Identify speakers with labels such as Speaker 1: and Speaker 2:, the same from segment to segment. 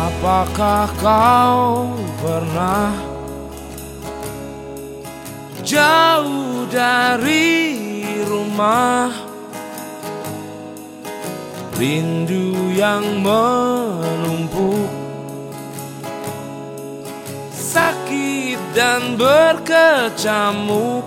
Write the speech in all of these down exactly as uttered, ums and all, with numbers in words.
Speaker 1: Apakah kau pernah jauh dari rumah? Rindu yang menumpuk, sakit dan berkecamuk.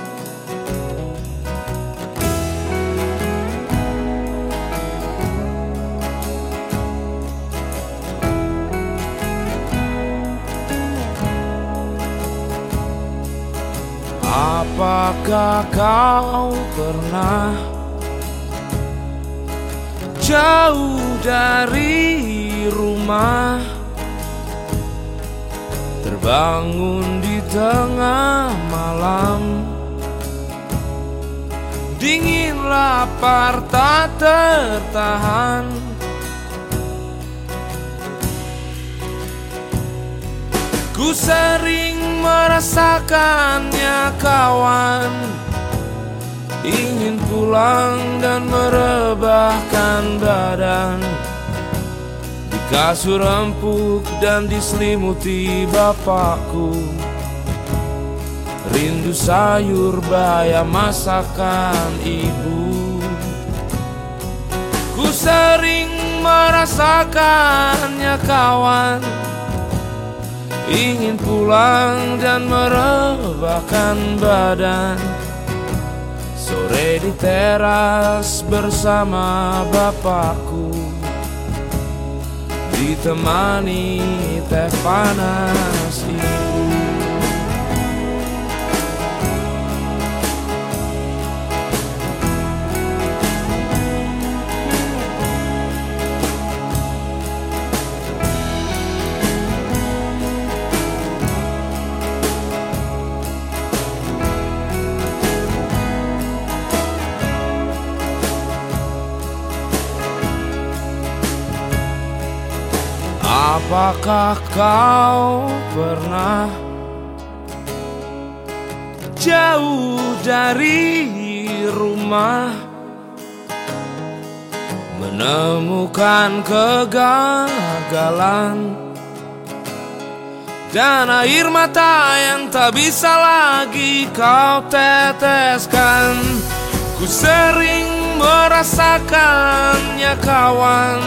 Speaker 1: Apakah kau pernah jauh dari rumah, terbangun di tengah malam, dingin lapar tak tertahan? Ku sering merasakannya kawan, ingin pulang dan merebahkan badan di kasur empuk dan diselimuti bapakku. Rindu sayur bayam masakan ibu. Ku sering merasakannya kawan, ingin pulang dan merebahkan badan. Sore di teras bersama bapakku, ditemani teh panas ibu. Apakah kau pernah jauh dari rumah, menemukan kegagalan dan air mata yang tak bisa lagi kau teteskan? Ku sering merasakannya kawan,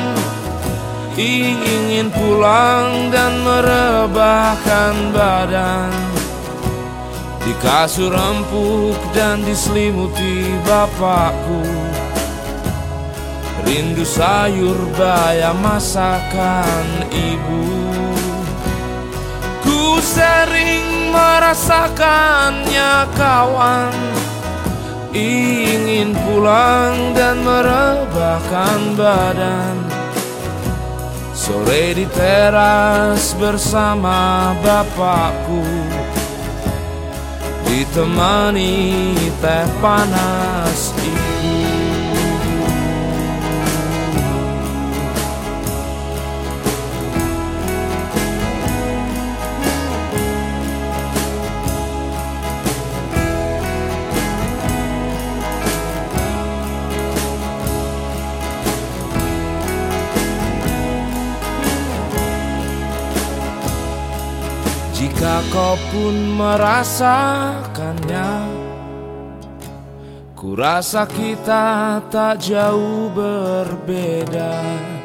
Speaker 1: ingin pulang dan merebahkan badan di kasur empuk dan diselimuti bapakku. Rindu sayur bayam masakan ibu. Ku sering merasakannya kawan, ingin pulang dan merebahkan badan. Sore di teras bersama bapakku, ditemani teh panas ibu. Jika kau pun merasakannya, ku rasa kita tak jauh berbeda.